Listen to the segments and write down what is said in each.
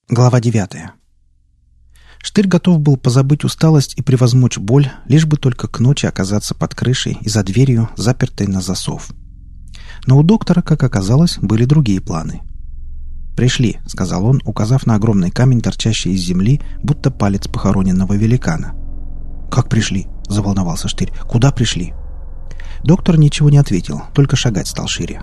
Глава 9. Штырь готов был позабыть усталость и превозмочь боль, лишь бы только к ночи оказаться под крышей и за дверью, запертой на засов. Но у доктора, как оказалось, были другие планы. «Пришли», — сказал он, указав на огромный камень, торчащий из земли, будто палец похороненного великана. «Как пришли?» — заволновался Штырь. «Куда пришли?» Доктор ничего не ответил, только шагать стал шире.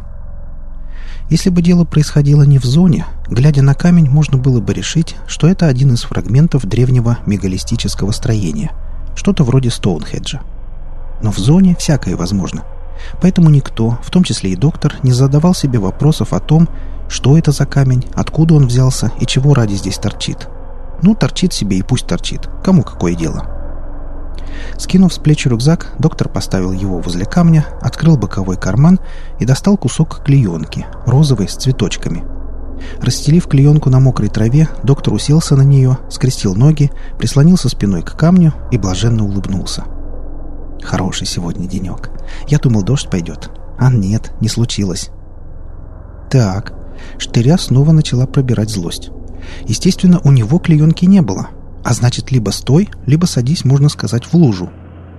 Если бы дело происходило не в зоне, глядя на камень, можно было бы решить, что это один из фрагментов древнего мегалистического строения, что-то вроде Стоунхеджа. Но в зоне всякое возможно. Поэтому никто, в том числе и доктор, не задавал себе вопросов о том, что это за камень, откуда он взялся и чего ради здесь торчит. Ну, торчит себе и пусть торчит. Кому какое дело? Скинув с плеч рюкзак, доктор поставил его возле камня, открыл боковой карман и достал кусок клеенки, розовый, с цветочками. Расстелив клеенку на мокрой траве, доктор уселся на нее, скрестил ноги, прислонился спиной к камню и блаженно улыбнулся. Хороший сегодня денек. Я думал, дождь пойдет. А нет, не случилось. Так, Штыря снова начала пробирать злость. Естественно, у него клеенки не было. А значит, либо стой, либо садись, можно сказать, в лужу.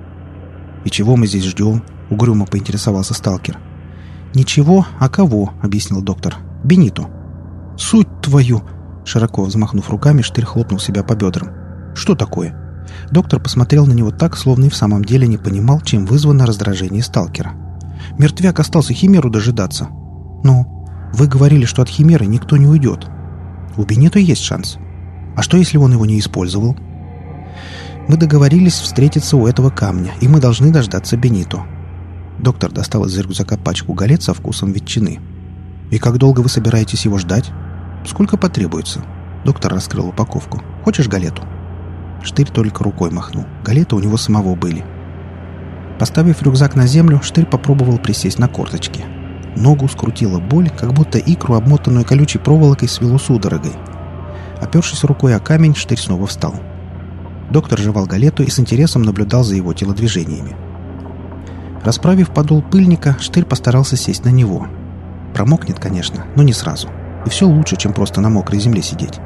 «И чего мы здесь ждем?» — угрюмо поинтересовался сталкер. «Ничего, а кого?» — объяснил доктор. «Бениту». «Суть твою!» — широко взмахнув руками, Штырь хлопнул себя по бедрам. «Что такое?» Доктор посмотрел на него так, словно и в самом деле не понимал, чем вызвано раздражение сталкера. «Мертвяк остался химеру дожидаться». «Ну, вы говорили, что от химеры никто не уйдет. У Бенито есть шанс. А что, если он его не использовал?» «Мы договорились встретиться у этого камня, и мы должны дождаться Бенито». Доктор достал из рюкзака пачку галет со вкусом ветчины. «И как долго вы собираетесь его ждать?» «Сколько потребуется?» Доктор раскрыл упаковку. «Хочешь галету?» Штырь только рукой махнул. Галеты у него самого были. Поставив рюкзак на землю, Штырь попробовал присесть на корточки. Ногу скрутила боль, как будто икру, обмотанную колючей проволокой, свело судорогой. Опершись рукой о камень, Штырь снова встал. Доктор жевал галету и с интересом наблюдал за его телодвижениями. Расправив подол пыльника, Штырь постарался сесть на него. Промокнет, конечно, но не сразу. И все лучше, чем просто на мокрой земле сидеть.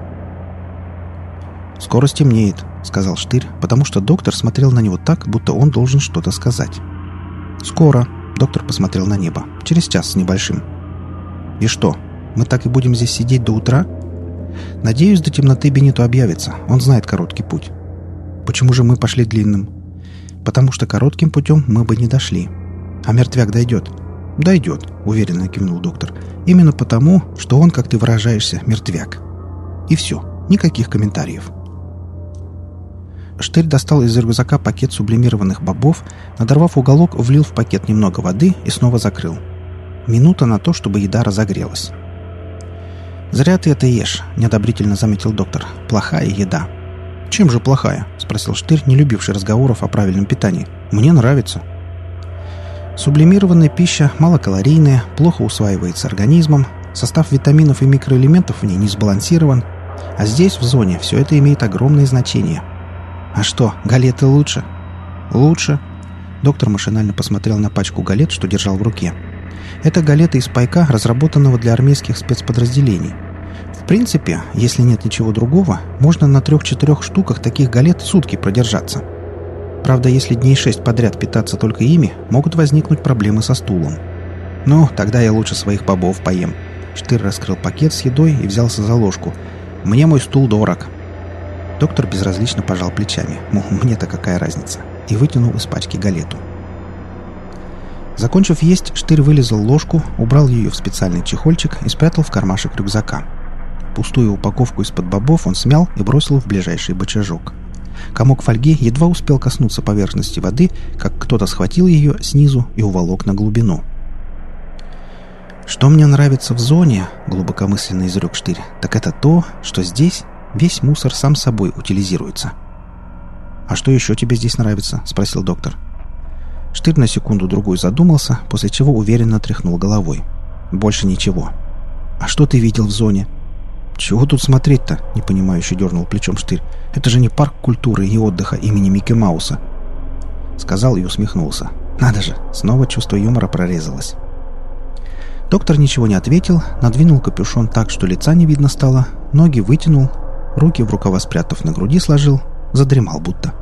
«Скоро стемнеет», — сказал Штырь, потому что доктор смотрел на него так, будто он должен что-то сказать. «Скоро», — доктор посмотрел на небо, — «через час с небольшим». «И что, мы так и будем здесь сидеть до утра?» «Надеюсь, до темноты Бенито объявится. Он знает короткий путь». «Почему же мы пошли длинным?» «Потому что коротким путем мы бы не дошли. А мертвяк дойдет?» «Дойдет», — уверенно кивнул доктор. «Именно потому, что он, как ты выражаешься, мертвяк». И все. Никаких комментариев. Штырь достал из рюкзака пакет сублимированных бобов, надорвав уголок, влил в пакет немного воды и снова закрыл. Минута на то, чтобы еда разогрелась. «Зря ты это ешь», — неодобрительно заметил доктор. «Плохая еда». «Чем же плохая?» — спросил Штырь, не любивший разговоров о правильном питании. «Мне нравится». Сублимированная пища малокалорийная, плохо усваивается организмом, состав витаминов и микроэлементов в ней не сбалансирован, а здесь, в зоне, все это имеет огромное значение. «А что, галеты лучше?» «Лучше». Доктор машинально посмотрел на пачку галет, что держал в руке. Это галеты из пайка, разработанного для армейских спецподразделений. В принципе, если нет ничего другого, можно на 3-4 штуках таких галет сутки продержаться. Правда, если дней 6 подряд питаться только ими, могут возникнуть проблемы со стулом. «Ну, тогда я лучше своих бобов поем». Штырь раскрыл пакет с едой и взялся за ложку. «Мне мой стул дорог». Доктор безразлично пожал плечами. Мол, мне-то какая разница? И вытянул из пачки галету. Закончив есть, Штырь вылезал ложку, убрал ее в специальный чехольчик и спрятал в кармашек рюкзака. Пустую упаковку из-под бобов он смял и бросил в ближайший бочажок. Комок фольги едва успел коснуться поверхности воды, как кто-то схватил ее снизу и уволок на глубину. «Что мне нравится в зоне, — глубокомысленно изрек Штырь, — так это то, что здесь весь мусор сам собой утилизируется». «А что еще тебе здесь нравится?» — спросил доктор. Штырь на секунду-другую задумался, после чего уверенно тряхнул головой. «Больше ничего». «А что ты видел в зоне?» «Чего тут смотреть-то?» — непонимающе дернул плечом Штырь. «Это же не парк культуры и отдыха имени Микки Мауса». Сказал и усмехнулся. «Надо же, снова чувство юмора прорезалось». Доктор ничего не ответил, надвинул капюшон так, что лица не видно стало, ноги вытянул руки в рукава спрятав на груди сложил, задремал будто.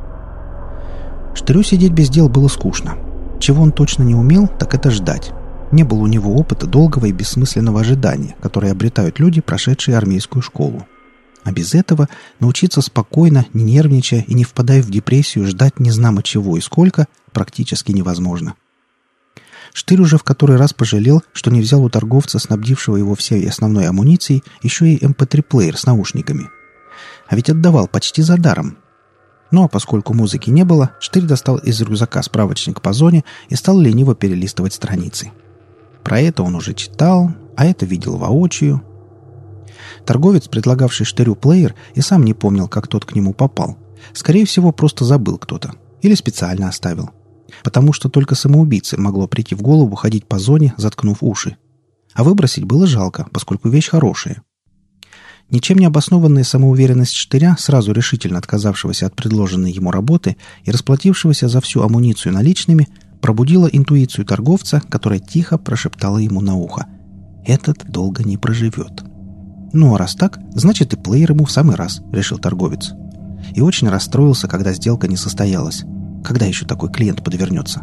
Штырю сидеть без дел было скучно. Чего он точно не умел, так это ждать. Не было у него опыта долгого и бессмысленного ожидания, которое обретают люди, прошедшие армейскую школу. А без этого научиться спокойно, не нервничая и не впадая в депрессию, ждать незнамо чего и сколько практически невозможно. Штырь уже в который раз пожалел, что не взял у торговца, снабдившего его всей основной амуницией, еще и MP3-плеер с наушниками. А ведь отдавал почти за даром. Ну а поскольку музыки не было, Штырь достал из рюкзака справочник по зоне и стал лениво перелистывать страницы. Про это он уже читал, а это видел воочию. Торговец, предлагавший Штырю плеер, и сам не помнил, как тот к нему попал. Скорее всего, просто забыл кто-то. Или специально оставил. Потому что только самоубийце могло прийти в голову ходить по зоне, заткнув уши. А выбросить было жалко, поскольку вещь хорошая. Ничем не обоснованная самоуверенность Штыря, сразу решительно отказавшегося от предложенной ему работы и расплатившегося за всю амуницию наличными, пробудила интуицию торговца, которая тихо прошептала ему на ухо: «Этот долго не проживет». «Ну, а раз так, значит и плеер ему в самый раз», — решил торговец. И очень расстроился, когда сделка не состоялась. Когда еще такой клиент подвернется?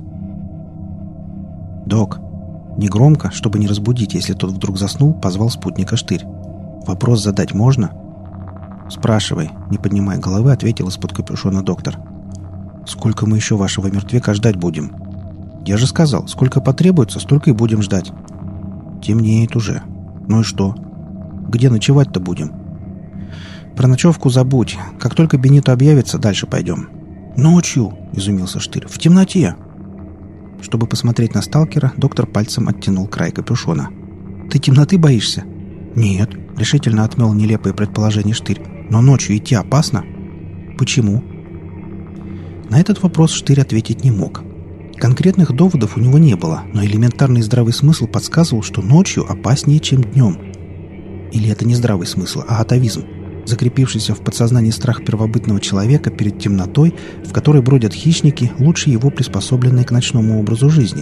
«Док», негромко, чтобы не разбудить, если тот вдруг заснул, позвал спутника Штырь. «Вопрос задать можно?» «Спрашивай», — не поднимая головы, ответил из-под капюшона доктор. «Сколько мы еще вашего мертвяка ждать будем?» «Я же сказал, сколько потребуется, столько и будем ждать». «Темнеет уже. Ну и что? Где ночевать-то будем?» «Про ночевку забудь. Как только Бенито объявится, дальше пойдем». «Ночью?» — изумился Штырь. «В темноте?» Чтобы посмотреть на сталкера, доктор пальцем оттянул край капюшона. «Ты темноты боишься?» «Нет», — решительно отмел нелепое предположение Штырь. «Но ночью идти опасно?» «Почему?» На этот вопрос Штырь ответить не мог. Конкретных доводов у него не было, но элементарный здравый смысл подсказывал, что ночью опаснее, чем днем. Или это не здравый смысл, а атовизм, закрепившийся в подсознании страх первобытного человека перед темнотой, в которой бродят хищники, лучше его приспособленные к ночному образу жизни.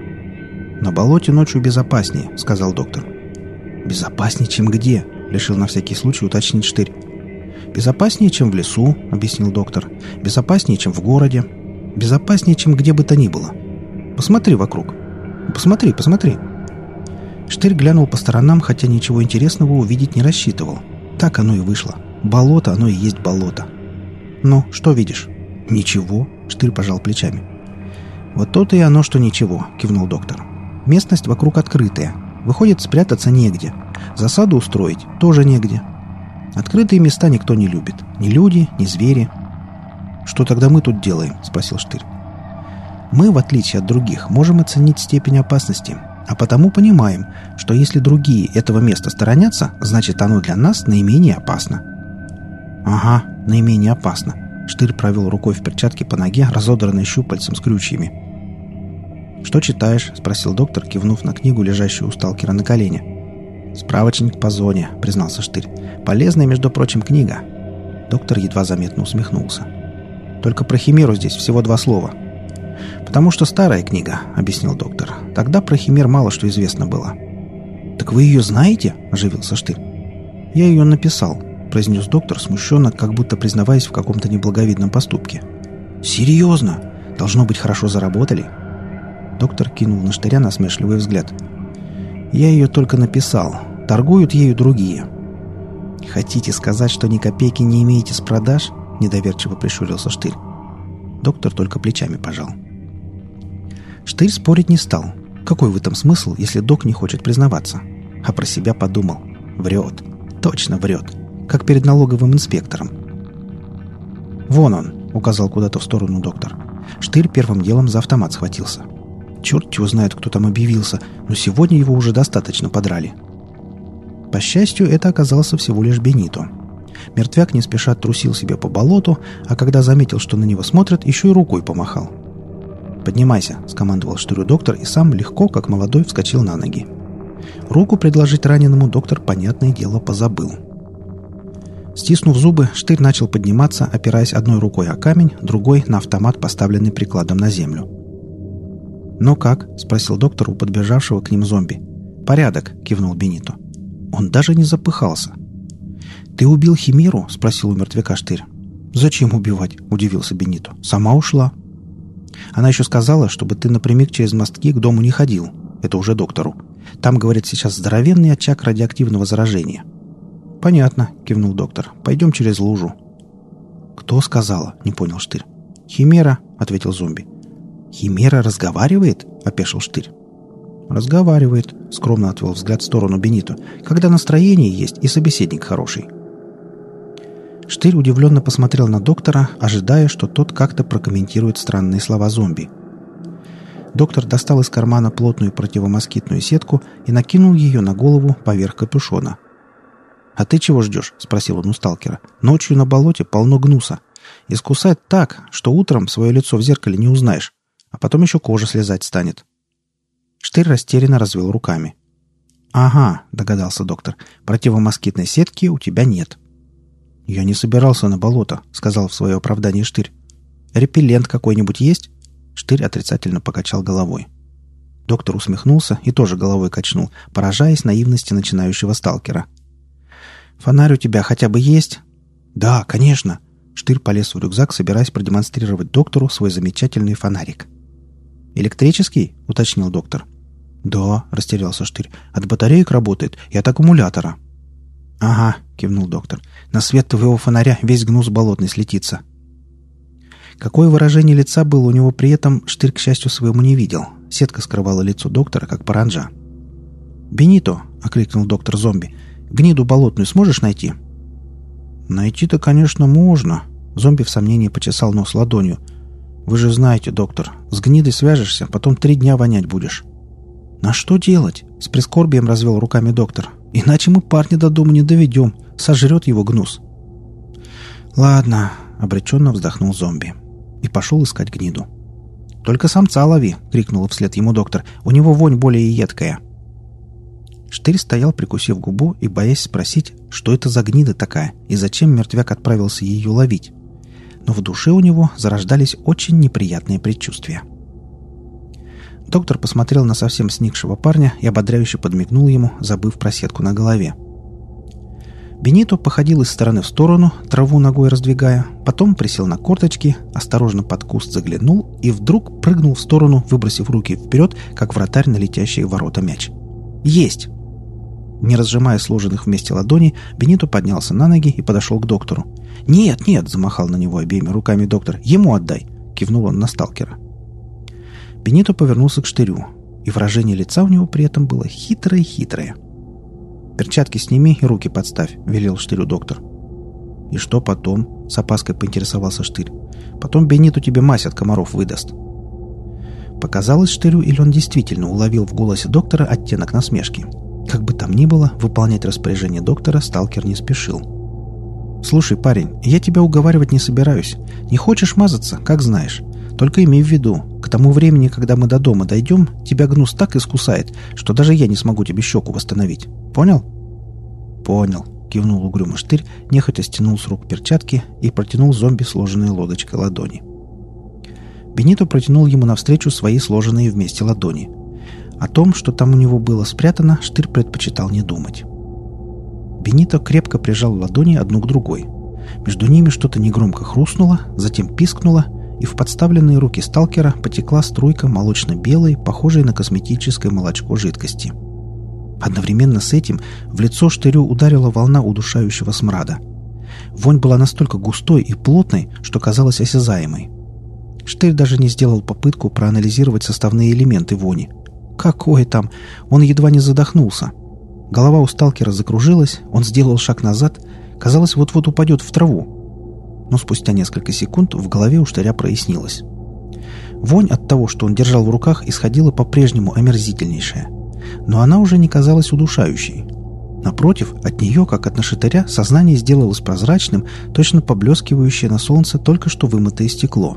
«На болоте ночью безопаснее», — сказал доктор. «Безопаснее, чем где?» — решил на всякий случай уточнить Штырь. «Безопаснее, чем в лесу», — объяснил доктор. «Безопаснее, чем в городе. Безопаснее, чем где бы то ни было. Посмотри вокруг. Посмотри, посмотри». Штырь глянул по сторонам, хотя ничего интересного увидеть не рассчитывал. Так оно и вышло. Болото, оно и есть болото. «Ну, что видишь?» «Ничего», — Штырь пожал плечами. «Вот то-то и оно, что ничего», — кивнул доктор. «Местность вокруг открытая. Выходит, спрятаться негде. Засаду устроить тоже негде. Открытые места никто не любит. Ни люди, ни звери». «Что тогда мы тут делаем?» — спросил Штырь. «Мы, в отличие от других, можем оценить степень опасности, а потому понимаем, что если другие этого места сторонятся, значит оно для нас наименее опасно». «Ага, наименее опасно». Штырь провел рукой в перчатке по ноге, разодранной щупальцем с крючьями. «Что читаешь?» — спросил доктор, кивнув на книгу, лежащую у сталкера на колене. «Справочник по зоне», — признался Штырь. «Полезная, между прочим, книга». Доктор едва заметно усмехнулся. «Только про химеру здесь всего 2 слова». «Потому что старая книга», — объяснил доктор. «Тогда про химер мало что известно было». «Так вы ее знаете?» — оживился Штырь. «Я ее написал», — произнес доктор, смущенно, как будто признаваясь в каком-то неблаговидном поступке. «Серьезно? Должно быть, хорошо заработали?» Доктор кинул на Штыря насмешливый взгляд. «Я ее только написал. Торгуют ею другие». «Хотите сказать, что ни копейки не имеете с продаж?» — недоверчиво прищурился Штырь. Доктор только плечами пожал. Штырь спорить не стал. Какой в этом смысл, если док не хочет признаваться? А про себя подумал. Врет. Точно врет. Как перед налоговым инспектором. «Вон он», — указал куда-то в сторону доктор. Штырь первым делом за автомат схватился. Черт его знает, кто там объявился, но сегодня его уже достаточно подрали. По счастью, это оказался всего лишь Бенито. Мертвяк не спеша трусил себе по болоту, а когда заметил, что на него смотрят, еще и рукой помахал. «Поднимайся», — скомандовал Штырю доктор, и сам легко, как молодой, вскочил на ноги. Руку предложить раненому доктор, понятное дело, позабыл. Стиснув зубы, Штырь начал подниматься, опираясь одной рукой о камень, другой — на автомат, поставленный прикладом на землю. «Ну как?» — спросил доктор у подбежавшего к ним зомби. «Порядок», — кивнул Бенито. Он даже не запыхался. «Ты убил Химеру?» — спросил у мертвяка Штырь. «Зачем убивать?» — удивился Бенито. «Сама ушла». «Она еще сказала, чтобы ты напрямик через мостки к дому не ходил. Это уже доктору. Там, говорит, сейчас здоровенный очаг радиоактивного заражения». «Понятно», — кивнул доктор. «Пойдем через лужу». «Кто сказала?» — не понял Штырь. «Химера», — ответил зомби. «Химера разговаривает?» — опешил Штырь. «Разговаривает», — скромно отвел взгляд в сторону Бенито, «когда настроение есть и собеседник хороший». Штырь удивленно посмотрел на доктора, ожидая, что тот как-то прокомментирует странные слова зомби. Доктор достал из кармана плотную противомоскитную сетку и накинул ее на голову поверх капюшона. «А ты чего ждешь?» — спросил он у сталкера. «Ночью на болоте полно гнуса. Искусает так, что утром свое лицо в зеркале не узнаешь, а потом еще кожа слезать станет». Штырь растерянно развел руками. «Ага», — догадался доктор, — «противомоскитной сетки у тебя нет». «Я не собирался на болото», — сказал в свое оправдание Штырь. «Репеллент какой-нибудь есть?» Штырь отрицательно покачал головой. Доктор усмехнулся и тоже головой качнул, поражаясь наивности начинающего сталкера. «Фонарь у тебя хотя бы есть?» «Да, конечно». Штырь полез в рюкзак, собираясь продемонстрировать доктору свой замечательный фонарик. «Электрический?» — уточнил доктор. «Да», — растерялся Штырь. «От батареек работает и от аккумулятора». «Ага», — кивнул доктор. «На свет твоего фонаря весь гнус болотный слетится». Какое выражение лица было у него при этом, Штырь, к счастью своему, не видел. Сетка скрывала лицо доктора, как паранджа. «Бенито», — окликнул доктор зомби, — «гниду болотную сможешь найти?» «Найти-то, конечно, можно», — зомби в сомнении почесал нос ладонью. «Вы же знаете, доктор, с гнидой свяжешься, потом 3 дня вонять будешь». «А что делать?» — с прискорбием развел руками доктор. «Иначе мы парня до дома не доведем. Сожрет его гнус». «Ладно», — обреченно вздохнул зомби. И пошел искать гниду. «Только самца лови!» — крикнул вслед ему доктор. «У него вонь более едкая». Штырь стоял, прикусив губу и боясь спросить, что это за гнида такая и зачем мертвяк отправился ее ловить. Но в душе у него зарождались очень неприятные предчувствия. Доктор посмотрел на совсем сникшего парня и ободряюще подмигнул ему, забыв про сетку на голове. Бенито походил из стороны в сторону, траву ногой раздвигая, потом присел на корточки, осторожно под куст заглянул и вдруг прыгнул в сторону, выбросив руки вперед, как вратарь на летящие в ворота мяч. «Есть!» Не разжимая сложенных вместе ладоней, Бенито поднялся на ноги и подошел к доктору. «Нет, нет!» — замахал на него обеими руками доктор. «Ему отдай!» — кивнул он на сталкера. Бенито повернулся к Штырю, и выражение лица у него при этом было хитрое-хитрое. «Перчатки сними и руки подставь», — велел Штырю доктор. «И что потом?» — с опаской поинтересовался Штырь. «Потом Бенито тебе мазь от комаров выдаст». Показалось Штырю, или он действительно уловил в голосе доктора оттенок насмешки. Как бы там ни было, выполнять распоряжение доктора сталкер не спешил. «Слушай, парень, я тебя уговаривать не собираюсь. Не хочешь мазаться, как знаешь. Только имей в виду, к тому времени, когда мы до дома дойдем, тебя гнус так искусает, что даже я не смогу тебе щеку восстановить. Понял?» «Понял», — кивнул угрюмо Штырь, нехотя стянул с рук перчатки и протянул зомби сложенной лодочкой ладони. Бенито протянул ему навстречу свои сложенные вместе ладони. О том, что там у него было спрятано, Штырь предпочитал не думать. Бенито крепко прижал ладони одну к другой. Между ними что-то негромко хрустнуло, затем пискнуло, и в подставленные руки сталкера потекла струйка молочно-белой, похожей на косметическое молочко жидкости. Одновременно с этим в лицо Штырю ударила волна удушающего смрада. Вонь была настолько густой и плотной, что казалась осязаемой. Штырь даже не сделал попытку проанализировать составные элементы вони. Какое там? Он едва не задохнулся. Голова у сталкера закружилась, он сделал шаг назад, казалось, вот-вот упадет в траву. Но спустя несколько секунд в голове у Штыря прояснилось. Вонь от того, что он держал в руках, исходила по-прежнему омерзительнейшая. Но она уже не казалась удушающей. Напротив, от нее, как от нашатыря, сознание сделалось прозрачным, точно поблескивающее на солнце только что вымытое стекло.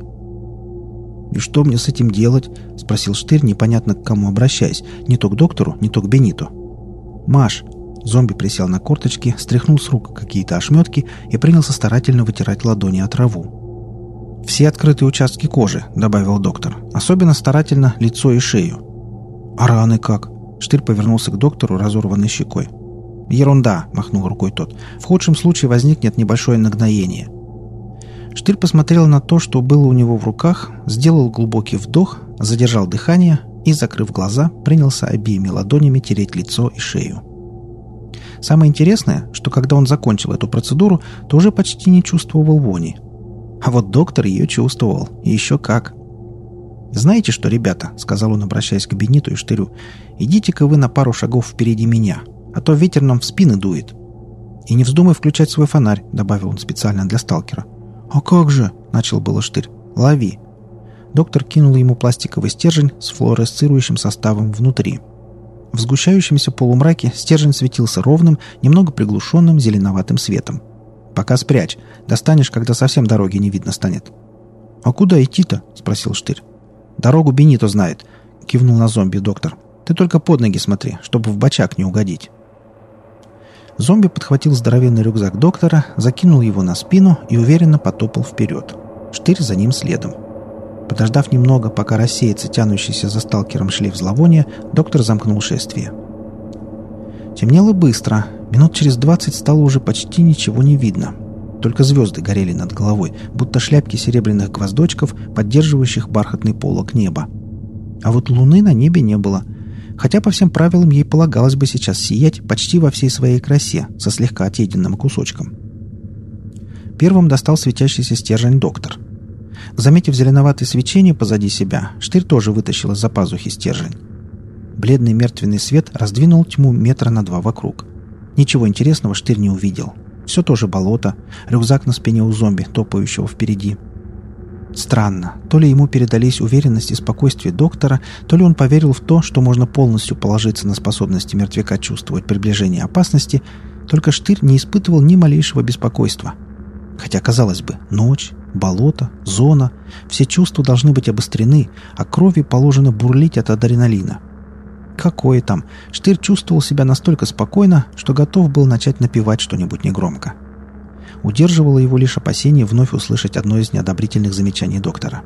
«И что мне с этим делать?» — спросил Штырь, непонятно к кому обращаясь, не то к доктору, не то к Бенито. «Маш!» — зомби присел на корточки, стряхнул с рук какие-то ошметки и принялся старательно вытирать ладони о траву. «Все открытые участки кожи», — добавил доктор, — «особенно старательно лицо и шею». «А раны как?» — Штырь повернулся к доктору разорванной щекой. «Ерунда», — махнул рукой тот. «В худшем случае возникнет небольшое нагноение». Штырь посмотрел на то, что было у него в руках, сделал глубокий вдох, задержал дыхание и, закрыв глаза, принялся обеими ладонями тереть лицо и шею. Самое интересное, что когда он закончил эту процедуру, то уже почти не чувствовал вони. А вот доктор ее чувствовал, и еще как. «Знаете что, ребята», — сказал он, обращаясь к Бениту и Штырю, — «идите-ка вы на пару шагов впереди меня, а то ветер нам в спины дует». «И не вздумай включать свой фонарь», — добавил он специально для сталкера. «А как же?» — начал было Штырь. «Лови». Доктор кинул ему пластиковый стержень с флуоресцирующим составом внутри. В сгущающемся полумраке стержень светился ровным, немного приглушенным зеленоватым светом. «Пока спрячь. Достанешь, когда совсем дороги не видно станет». «А куда идти-то?» — спросил Штырь. «Дорогу Бенито знает», — кивнул на зомби доктор. «Ты только под ноги смотри, чтобы в бочак не угодить». Зомби подхватил здоровенный рюкзак доктора, закинул его на спину и уверенно потопал вперед. Штырь за ним следом. Подождав немного, пока рассеется тянущийся за сталкером шлейф зловония, доктор замкнул шествие. Темнело быстро. Минут через 20 стало уже почти ничего не видно. Только звезды горели над головой, будто шляпки серебряных гвоздочков, поддерживающих бархатный полог неба. А вот луны на небе не было. Хотя по всем правилам ей полагалось бы сейчас сиять почти во всей своей красе, со слегка отъеденным кусочком. Первым достал светящийся стержень доктор. Заметив зеленоватое свечение позади себя, Штырь тоже вытащил из-за пазухи стержень. Бледный мертвенный свет раздвинул тьму метра на 2 вокруг. Ничего интересного Штырь не увидел. Все тоже болото, рюкзак на спине у зомби, топающего впереди. Странно, то ли ему передались уверенность и спокойствие доктора, то ли он поверил в то, что можно полностью положиться на способности мертвяка чувствовать приближение опасности, только Штырь не испытывал ни малейшего беспокойства. Хотя, казалось бы, ночь, болото, зона — все чувства должны быть обострены, а крови положено бурлить от адреналина. Какое там! Штырь чувствовал себя настолько спокойно, что готов был начать напевать что-нибудь негромко. Удерживало его лишь опасение вновь услышать одно из неодобрительных замечаний доктора.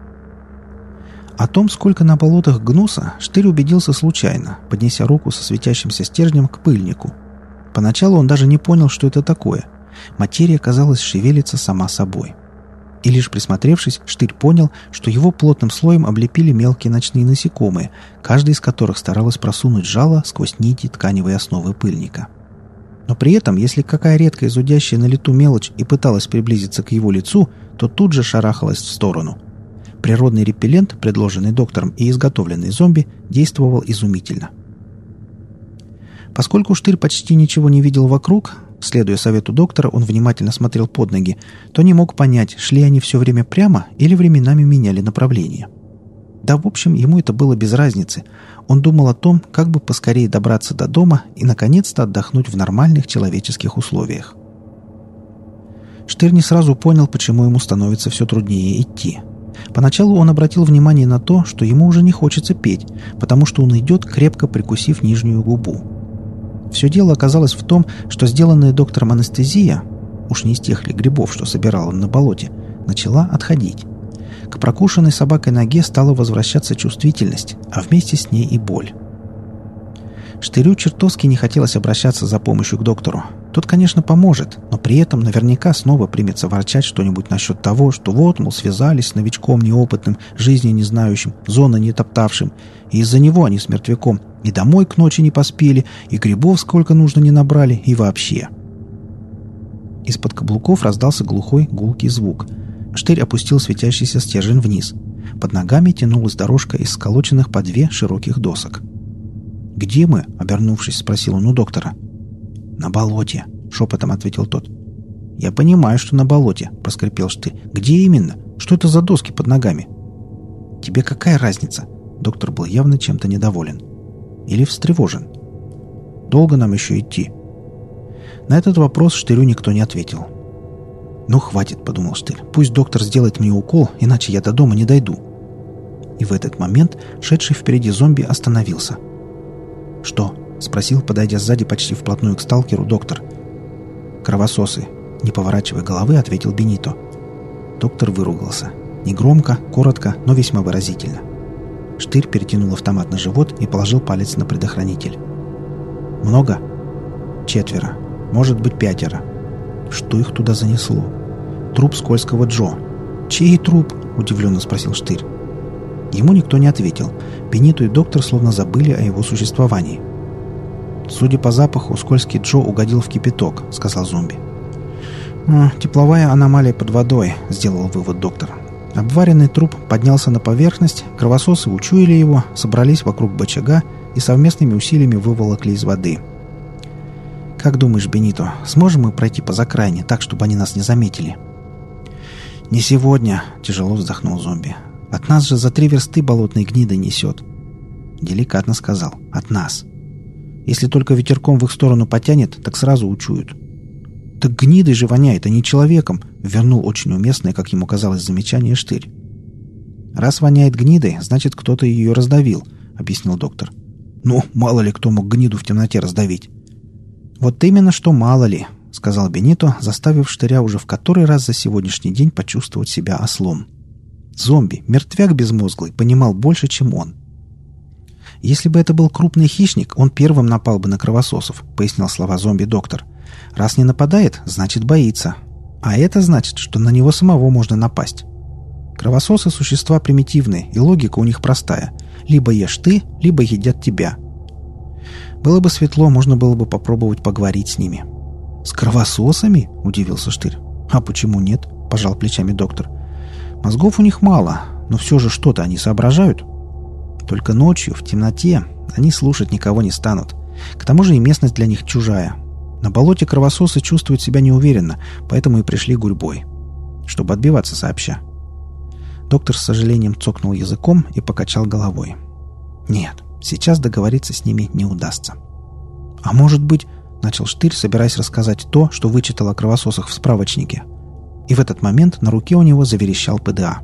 О том, сколько на болотах гнуса, Штырь убедился случайно, поднеся руку со светящимся стержнем к пыльнику. Поначалу он даже не понял, что это такое. Материя, казалось, шевелится сама собой. И лишь присмотревшись, Штырь понял, что его плотным слоем облепили мелкие ночные насекомые, каждый из которых старалась просунуть жало сквозь нити тканевой основы пыльника. Но при этом, если какая редкая зудящая на лету мелочь и пыталась приблизиться к его лицу, то тут же шарахалась в сторону. Природный репеллент, предложенный доктором и изготовленный зомби, действовал изумительно. Поскольку Штырь почти ничего не видел вокруг, следуя совету доктора, он внимательно смотрел под ноги, то не мог понять, шли они все время прямо или временами меняли направление. Да, в общем, ему это было без разницы. Он думал о том, как бы поскорее добраться до дома и, наконец-то, отдохнуть в нормальных человеческих условиях. Штырь не сразу понял, почему ему становится все труднее идти. Поначалу он обратил внимание на то, что ему уже не хочется петь, потому что он идет, крепко прикусив нижнюю губу. Все дело оказалось в том, что сделанная доктором анестезия, уж не из тех ли грибов, что собирал он на болоте, начала отходить. К прокушенной собакой ноге стала возвращаться чувствительность, а вместе с ней и боль. Штырю чертовски не хотелось обращаться за помощью к доктору. Тот, конечно, поможет, но при этом наверняка снова примется ворчать что-нибудь насчет того, что вот, мол, связались с новичком неопытным, жизни не знающим, зоны не топтавшим, и из-за него они с мертвяком и домой к ночи не поспели, и грибов сколько нужно не набрали, и вообще. Из-под каблуков раздался глухой, гулкий звук. Штырь опустил светящийся стержень вниз. Под ногами тянулась дорожка из сколоченных по 2 широких досок. «Где мы?» — обернувшись, спросил он у доктора. «На болоте», — шепотом ответил тот. «Я понимаю, что на болоте», — проскрипел Штырь. «Где именно? Что это за доски под ногами?» «Тебе какая разница?» Доктор был явно чем-то недоволен. Или встревожен. «Долго нам еще идти?» На этот вопрос Штырю никто не ответил. «Ну, хватит», — подумал Штырь. «Пусть доктор сделает мне укол, иначе я до дома не дойду». И в этот момент шедший впереди зомби остановился. «Что?» — спросил, подойдя сзади почти вплотную к сталкеру, доктор. «Кровососы», — не поворачивая головы, ответил Бенито. Доктор выругался. Негромко, коротко, но весьма выразительно. Штырь перетянул автомат на живот и положил палец на предохранитель. «Много?» 4. Может быть, 5. Что их туда занесло? Труп скользкого Джо. «Чей труп?» – удивленно спросил Штырь. Ему никто не ответил. Бенито и доктор словно забыли о его существовании. «Судя по запаху, скользкий Джо угодил в кипяток», — сказал зомби. «Тепловая аномалия под водой», — сделал вывод доктор. Обваренный труп поднялся на поверхность, кровососы учуяли его, собрались вокруг бочага и совместными усилиями выволокли из воды. «Как думаешь, Бенито, сможем мы пройти по закраине так, чтобы они нас не заметили?» «Не сегодня», — тяжело вздохнул зомби. «От нас же за 3 версты болотной гниды несет». Деликатно сказал. «От нас. Если только ветерком в их сторону потянет, так сразу учуют». «Так гнидой же воняет, а не человеком», — вернул очень уместное, как ему казалось, замечание Штырь. «Раз воняет гнидой, значит, кто-то ее раздавил», — объяснил доктор. «Ну, мало ли кто мог гниду в темноте раздавить». «Вот именно, что мало ли», — сказал Бенито, заставив Штыря уже в который раз за сегодняшний день почувствовать себя ослом. Зомби, мертвяк безмозглый, понимал больше, чем он. «Если бы это был крупный хищник, он первым напал бы на кровососов», — пояснил слова зомби-доктор. «Раз не нападает, значит боится. А это значит, что на него самого можно напасть. Кровососы — существа примитивные, и логика у них простая. Либо ешь ты, либо едят тебя. Было бы светло, можно было бы попробовать поговорить с ними». «С кровососами?» — удивился Штырь. «А почему нет?» — пожал плечами доктор. «Мозгов у них мало, но все же что-то они соображают. Только ночью, в темноте, они слушать никого не станут. К тому же и местность для них чужая. На болоте кровососы чувствуют себя неуверенно, поэтому и пришли гурьбой, чтобы отбиваться сообща». Доктор с сожалением цокнул языком и покачал головой. «Нет, сейчас договориться с ними не удастся». «А может быть...» — начал Штырь, собираясь рассказать то, что вычитал о кровососах в справочнике. И в этот момент на руке у него заверещал ПДА.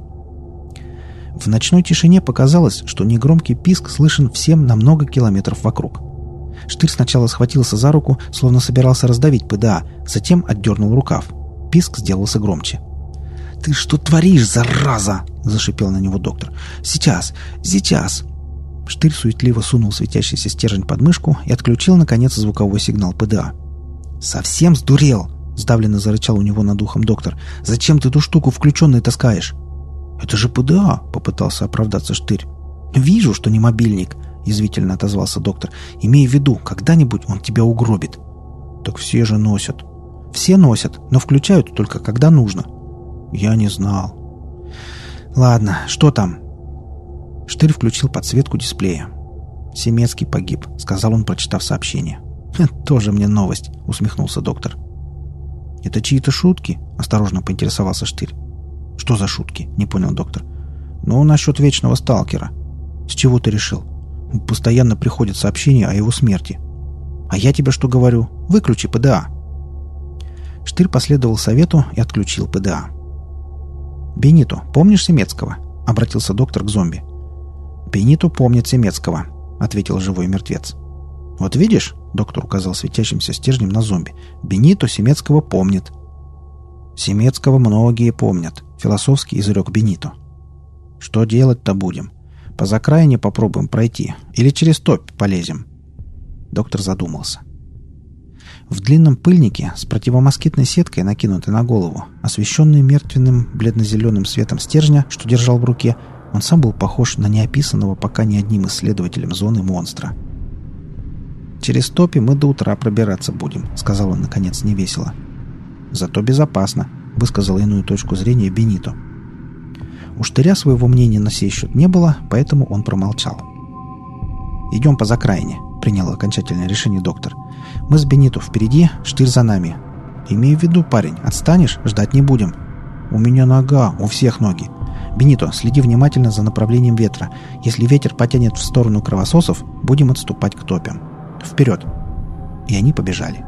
В ночной тишине показалось, что негромкий писк слышен всем на много километров вокруг. Штырь сначала схватился за руку, словно собирался раздавить ПДА, затем отдернул рукав. Писк сделался громче. «Ты что творишь, зараза?» — зашипел на него доктор. «Сейчас! Сейчас!» Штырь суетливо сунул светящийся стержень под мышку и отключил, наконец, звуковой сигнал ПДА. «Совсем сдурел?» — сдавленно зарычал у него над ухом доктор. «Зачем ты эту штуку включенной таскаешь?» «Это же ПДА!» — попытался оправдаться Штырь. «Вижу, что не мобильник!» — язвительно отозвался доктор. «Имей в виду, когда-нибудь он тебя угробит». «Так все же носят». «Все носят, но включают только когда нужно». «Я не знал». «Ладно, что там?» Штырь включил подсветку дисплея. «Семецкий погиб», — сказал он, прочитав сообщение. «Тоже мне новость», — усмехнулся доктор. «Это чьи-то шутки?» — осторожно поинтересовался Штырь. «Что за шутки?» — не понял доктор. «Ну, насчет вечного сталкера». «С чего ты решил?» «Постоянно приходят сообщения о его смерти». «А я тебе что говорю? Выключи ПДА». Штырь последовал совету и отключил ПДА. «Бенито, помнишь Семецкого?» — обратился доктор к зомби. «Бенито помнит Семецкого», — ответил живой мертвец. «Вот видишь?» — доктор указал светящимся стержнем на зомби. «Бенито Семецкого помнит». «Семецкого многие помнят», — философски изрек Бенито. «Что делать-то будем? По закраине попробуем пройти или через топь полезем?» Доктор задумался. В длинном пыльнике с противомоскитной сеткой, накинутой на голову, освещенный мертвенным бледно-зеленым светом стержня, что держал в руке, он сам был похож на неописанного пока ни одним исследователем зоны монстра. «Через топи мы до утра пробираться будем», — сказал он, наконец, невесело. «Зато безопасно», — высказал иную точку зрения Бенито. У Штыря своего мнения на сей счет не было, поэтому он промолчал. «Идем по закраине», — принял окончательное решение доктор. «Мы с Бенито впереди, Штырь за нами. Имей в виду, парень, отстанешь, ждать не будем. У меня нога, у всех ноги. Бенито, следи внимательно за направлением ветра. Если ветер потянет в сторону кровососов, будем отступать к топям. Вперед!» И они побежали.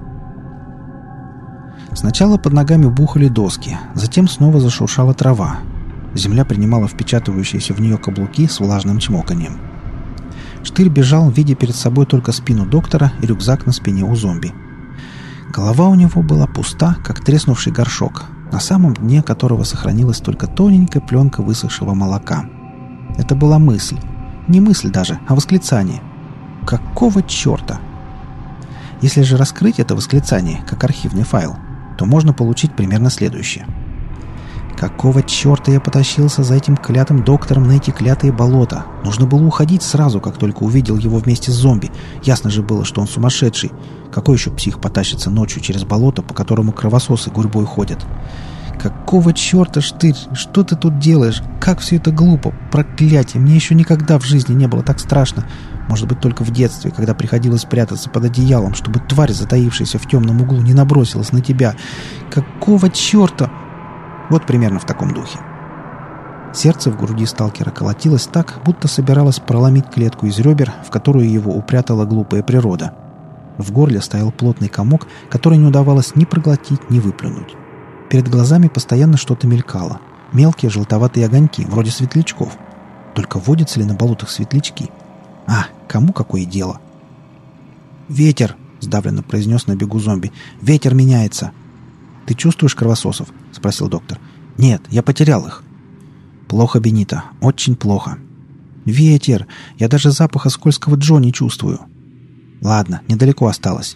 Сначала под ногами бухали доски, затем снова зашуршала трава. Земля принимала впечатывающиеся в нее каблуки с влажным чмоканьем. Штырь бежал, видя перед собой только спину доктора и рюкзак на спине у зомби. Голова у него была пуста, как треснувший горшок, на самом дне которого сохранилась только тоненькая пленка высохшего молока. Это была мысль. Не мысль даже, а восклицание. «Какого черта?» Если же раскрыть это восклицание как архивный файл, то можно получить примерно следующее. Какого черта я потащился за этим клятым доктором на эти клятые болота? Нужно было уходить сразу, как только увидел его вместе с зомби. Ясно же было, что он сумасшедший. Какой еще псих потащится ночью через болото, по которому кровососы гурьбой ходят? Какого черта, Штырь? Что ты тут делаешь? Как все это глупо? Проклятие! Мне еще никогда в жизни не было так страшно. Может быть, только в детстве, когда приходилось прятаться под одеялом, чтобы тварь, затаившаяся в темном углу, не набросилась на тебя. Какого черта? Вот примерно в таком духе. Сердце в груди сталкера колотилось так, будто собиралось проломить клетку из ребер, в которую его упрятала глупая природа. В горле стоял плотный комок, который не удавалось ни проглотить, ни выплюнуть. Перед глазами постоянно что-то мелькало. Мелкие желтоватые огоньки, вроде светлячков. Только водятся ли на болотах светлячки? А, кому какое дело? «Ветер!» — сдавленно произнес на бегу зомби. «Ветер меняется!» «Ты чувствуешь кровососов?» — спросил доктор. «Нет, я потерял их». «Плохо, Бенито, очень плохо». «Ветер! Я даже запаха скользкого Джо не чувствую». «Ладно, недалеко осталось».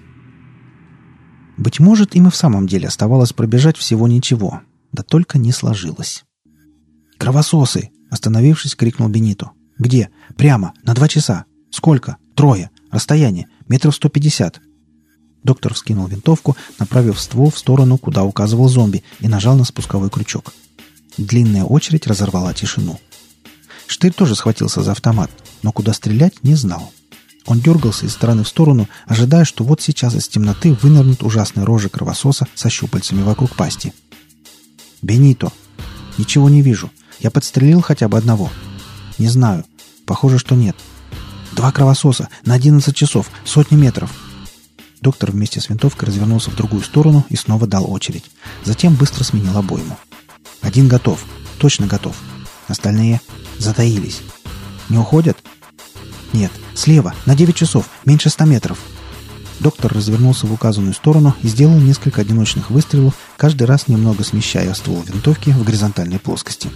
Быть может, им и в самом деле оставалось пробежать всего ничего. Да только не сложилось. «Кровососы!» — остановившись, крикнул Бенито. «Где?» «Прямо, на 2 часа». «Сколько?» «3. Расстояние. 150 метров». Доктор вскинул винтовку, направив ствол в сторону, куда указывал зомби, и нажал на спусковой крючок. Длинная очередь разорвала тишину. Штырь тоже схватился за автомат, но куда стрелять не знал. Он дергался из стороны в сторону, ожидая, что вот сейчас из темноты вынырнет ужасная рожа кровососа со щупальцами вокруг пасти. «Бенито! Ничего не вижу. Я подстрелил хотя бы одного?» «Не знаю. Похоже, что нет. 2 кровососа на 11 часов, 100 метров». Доктор вместе с винтовкой развернулся в другую сторону и снова дал очередь. Затем быстро сменил обойму. «Один готов. Точно готов. Остальные затаились. Не уходят?» «Нет. Слева. На 9 часов. Меньше 100 метров». Доктор развернулся в указанную сторону и сделал несколько одиночных выстрелов, каждый раз немного смещая ствол винтовки в горизонтальной плоскости.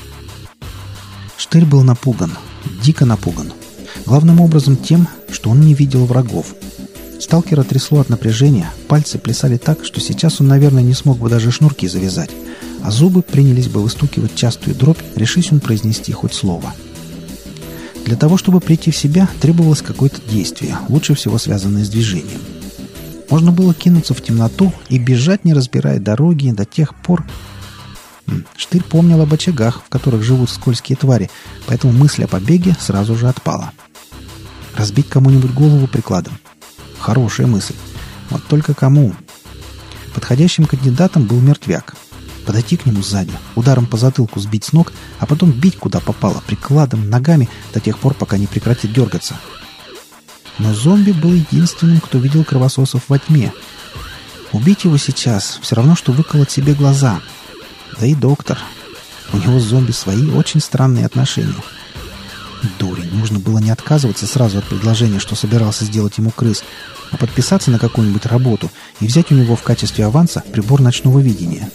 Штырь был напуган. Дико напуган. Главным образом тем, что он не видел врагов. Сталкера трясло от напряжения, пальцы плясали так, что сейчас он, наверное, не смог бы даже шнурки завязать, а зубы принялись бы выстукивать частую дробь, решись он произнести хоть слово. Для того, чтобы прийти в себя, требовалось какое-то действие, лучше всего связанное с движением. Можно было кинуться в темноту и бежать, не разбирая дороги, до тех пор... Штырь помнил об очагах, в которых живут скользкие твари, поэтому мысль о побеге сразу же отпала. Разбить кому-нибудь голову прикладом. Хорошая мысль. Вот только кому? Подходящим кандидатом был мертвяк. Подойти к нему сзади, ударом по затылку сбить с ног, а потом бить куда попало, прикладом, ногами, до тех пор, пока не прекратит дергаться. Но зомби был единственным, кто видел кровососов во тьме. Убить его сейчас все равно, что выколоть себе глаза. Да и доктор. У него с зомби свои очень странные отношения. Дурень, нужно было не отказываться сразу от предложения, что собирался сделать ему крыс, а подписаться на какую-нибудь работу и взять у него в качестве аванса прибор ночного видения.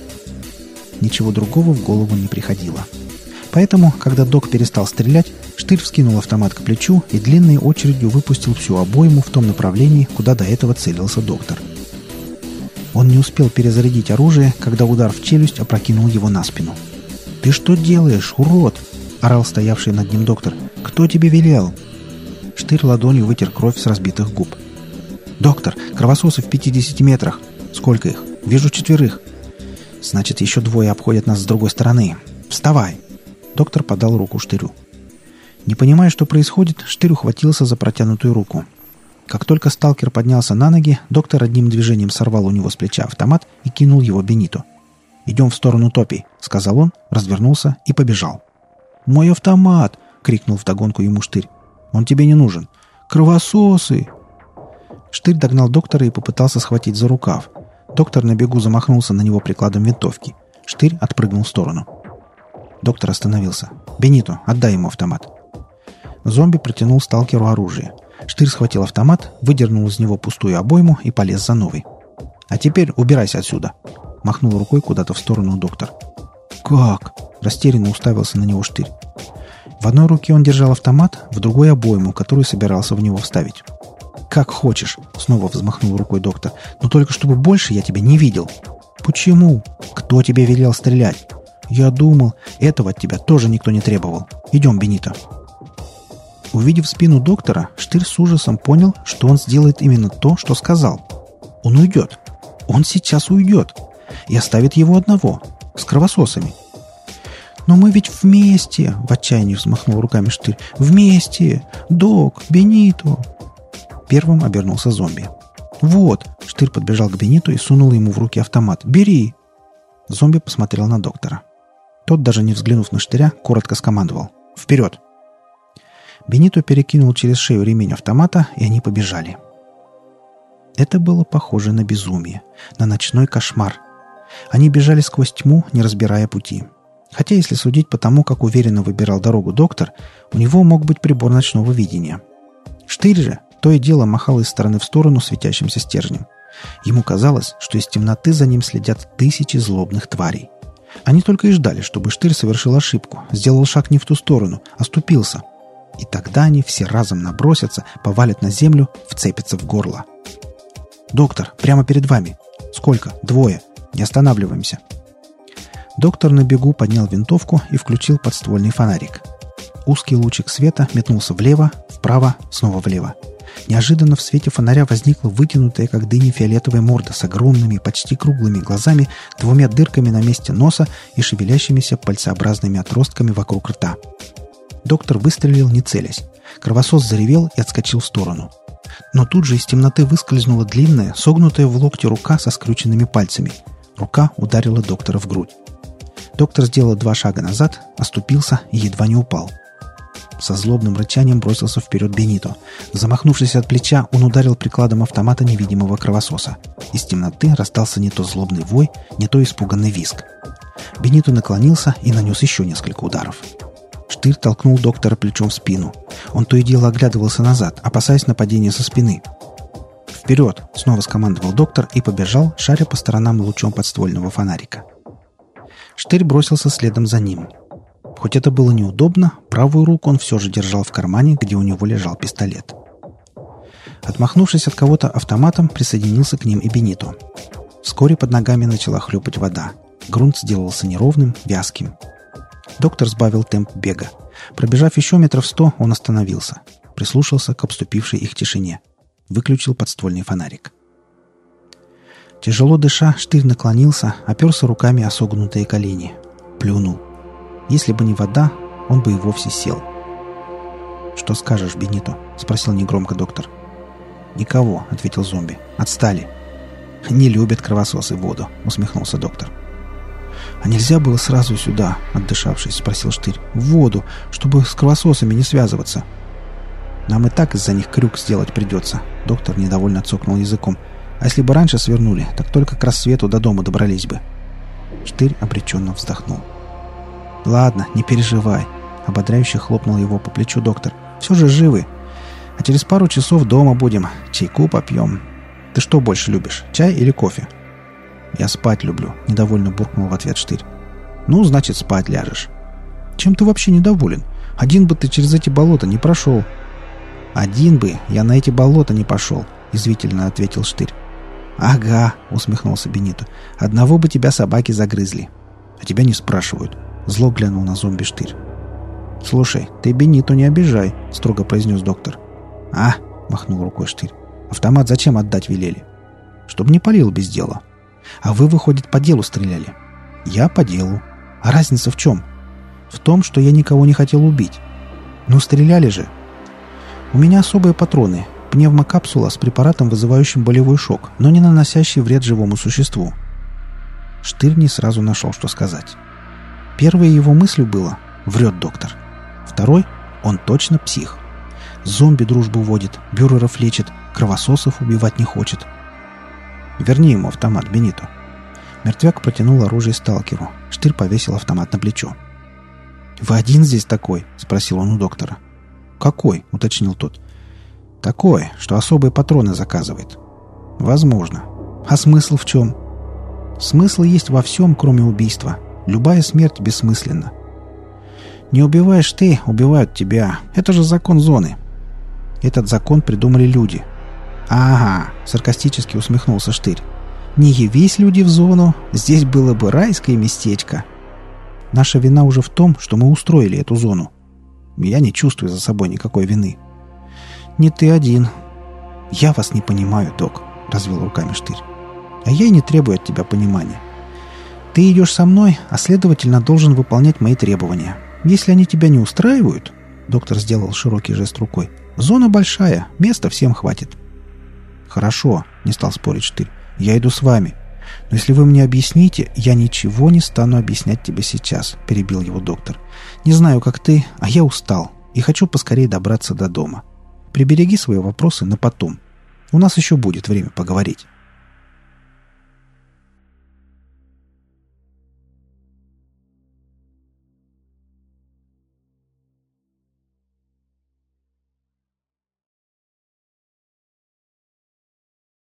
Ничего другого в голову не приходило. Поэтому, когда док перестал стрелять, Штырь вскинул автомат к плечу и длинной очередью выпустил всю обойму в том направлении, куда до этого целился доктор. Он не успел перезарядить оружие, когда удар в челюсть опрокинул его на спину. «Ты что делаешь, урод?» — орал стоявший над ним доктор. «Кто тебе велел?» Штырь ладонью вытер кровь с разбитых губ. «Доктор, кровососы в 50 метрах. Сколько их? Вижу 4. Значит, еще 2 обходят нас с другой стороны. Вставай!» Доктор подал руку Штырю. Не понимая, что происходит, Штырь ухватился за протянутую руку. Как только сталкер поднялся на ноги, доктор одним движением сорвал у него с плеча автомат и кинул его Бенито. «Идем в сторону топи», — сказал он, развернулся и побежал. «Мой автомат!» — крикнул вдогонку ему Штырь. «Он тебе не нужен». «Кровососы!» Штырь догнал доктора и попытался схватить за рукав. Доктор на бегу замахнулся на него прикладом винтовки. Штырь отпрыгнул в сторону. Доктор остановился. «Бенито, отдай ему автомат». Зомби протянул сталкеру оружие. Штырь схватил автомат, выдернул из него пустую обойму и полез за новой. «А теперь убирайся отсюда!» Махнул рукой куда-то в сторону доктор. «Как?» — растерянно уставился на него Штырь. В одной руке он держал автомат, в другой — обойму, которую собирался в него вставить. «Как хочешь», — снова взмахнул рукой доктор. «Но только чтобы больше я тебя не видел». «Почему? Кто тебе велел стрелять?» «Я думал, этого от тебя тоже никто не требовал. Идем, Бенито». Увидев спину доктора, Штырь с ужасом понял, что он сделает именно то, что сказал. Он уйдет. Он сейчас уйдет. И оставит его одного. С кровососами. «Но мы ведь вместе!» — в отчаянии взмахнул руками Штырь. «Вместе! Док! Бенито!» Первым обернулся зомби. «Вот!» — Штырь подбежал к Бениту и сунул ему в руки автомат. «Бери!» Зомби посмотрел на доктора. Тот, даже не взглянув на Штыря, коротко скомандовал. «Вперед!» Бенито перекинул через шею ремень автомата, и они побежали. Это было похоже на безумие, на ночной кошмар. Они бежали сквозь тьму, не разбирая пути. Хотя, если судить по тому, как уверенно выбирал дорогу доктор, у него мог быть прибор ночного видения. Штырь же то и дело махал из стороны в сторону светящимся стержнем. Ему казалось, что из темноты за ним следят тысячи злобных тварей. Они только и ждали, чтобы Штырь совершил ошибку, сделал шаг не в ту сторону, оступился. И тогда они все разом набросятся, повалят на землю, вцепятся в горло. «Доктор, прямо перед вами!» «Сколько? 2. Не останавливаемся!» Доктор на бегу поднял винтовку и включил подствольный фонарик. Узкий лучик света метнулся влево, вправо, снова влево. Неожиданно в свете фонаря возникла вытянутая, как дыня, фиолетовая морда с огромными, почти круглыми глазами, 2 дырками на месте носа и шевелящимися пальцеобразными отростками вокруг рта. Доктор выстрелил, не целясь. Кровосос заревел и отскочил в сторону. Но тут же из темноты выскользнула длинная, согнутая в локте рука со скрюченными пальцами. Рука ударила доктора в грудь. Доктор сделал 2 шага назад, оступился и едва не упал. Со злобным рычанием бросился вперед Бенито. Замахнувшись от плеча, он ударил прикладом автомата невидимого кровососа. Из темноты раздался не то злобный вой, не то испуганный визг. Бенито наклонился и нанес еще несколько ударов. Штырь толкнул доктора плечом в спину. Он то и дело оглядывался назад, опасаясь нападения со спины. «Вперед!» — снова скомандовал доктор и побежал, шаря по сторонам лучом подствольного фонарика. Штырь бросился следом за ним. Хоть это было неудобно, правую руку он все же держал в кармане, где у него лежал пистолет. Отмахнувшись от кого-то автоматом, присоединился к ним и Бенито. Вскоре под ногами начала хлюпать вода. Грунт сделался неровным, вязким. Доктор сбавил темп бега. Пробежав еще 100 метров, он остановился. Прислушался к обступившей их тишине. Выключил подствольный фонарик. Тяжело дыша, Штырь наклонился, оперся руками о согнутые колени. Плюнул. Если бы не вода, он бы и вовсе сел. «Что скажешь, Бенито?» — спросил негромко доктор. «Никого», — ответил зомби. «Отстали». «Не любят кровососы воду», — усмехнулся доктор. «А нельзя было сразу сюда?» — отдышавшись, спросил Штырь. «В воду, чтобы с кровососами не связываться». «Нам и так из-за них крюк сделать придется», — доктор недовольно цокнул языком. «А если бы раньше свернули, так только к рассвету до дома добрались бы». Штырь обреченно вздохнул. «Ладно, не переживай», — ободряюще хлопнул его по плечу доктор. «Все же живы. А через пару часов дома будем, чайку попьем. Ты что больше любишь, чай или кофе?» «Я спать люблю», — недовольно буркнул в ответ Штырь. «Ну, значит, спать ляжешь». «Чем ты вообще недоволен? Один бы ты через эти болота не прошел». «Один бы я на эти болота не пошел», — язвительно ответил Штырь. «Ага», — усмехнулся Бенито. «Одного бы тебя собаки загрызли. А тебя не спрашивают». Зло глянул на зомби Штырь. «Слушай, ты Бенито не обижай», — строго произнес доктор. «А», — махнул рукой Штырь. «Автомат зачем отдать велели?» «Чтоб не палил без дела». «А вы, выходит, по делу стреляли?» «Я по делу. А разница в чем?» «В том, что я никого не хотел убить». «Ну, стреляли же». «У меня особые патроны. Пневмокапсула с препаратом, вызывающим болевой шок, но не наносящий вред живому существу». Штырь не сразу нашел, что сказать. Первой его мыслью было «врет доктор». Второй — он точно псих. Зомби дружбу водит, бюреров лечит, кровососов убивать не хочет. «Верни ему автомат, Бенито». Мертвяк протянул оружие сталкеру. Штырь повесил автомат на плечо. «Вы один здесь такой?» — спросил он у доктора. «Какой?» — уточнил тот. «Такой, что особые патроны заказывает». «Возможно. А смысл в чем?» «Смысл есть во всем, кроме убийства. Любая смерть бессмысленна. Не убиваешь ты, убивают тебя. Это же закон зоны. Этот закон придумали люди. «Ага», — саркастически усмехнулся Штырь. «Не явись люди в зону, здесь было бы райское местечко. Наша вина уже в том, что мы устроили эту зону. Я не чувствую за собой никакой вины». «Не ты один». «Я вас не понимаю, док», — развел руками Штырь. «А я и не требую от тебя понимания. Ты идешь со мной, а следовательно должен выполнять мои требования. Если они тебя не устраивают...» Доктор сделал широкий жест рукой. «Зона большая, места всем хватит». «Хорошо», — не стал спорить Штырь. «Я иду с вами. Но если вы мне объясните, я ничего не стану объяснять тебе сейчас», — перебил его доктор. «Не знаю, как ты, а я устал и хочу поскорее добраться до дома. Прибереги свои вопросы на потом. У нас еще будет время поговорить».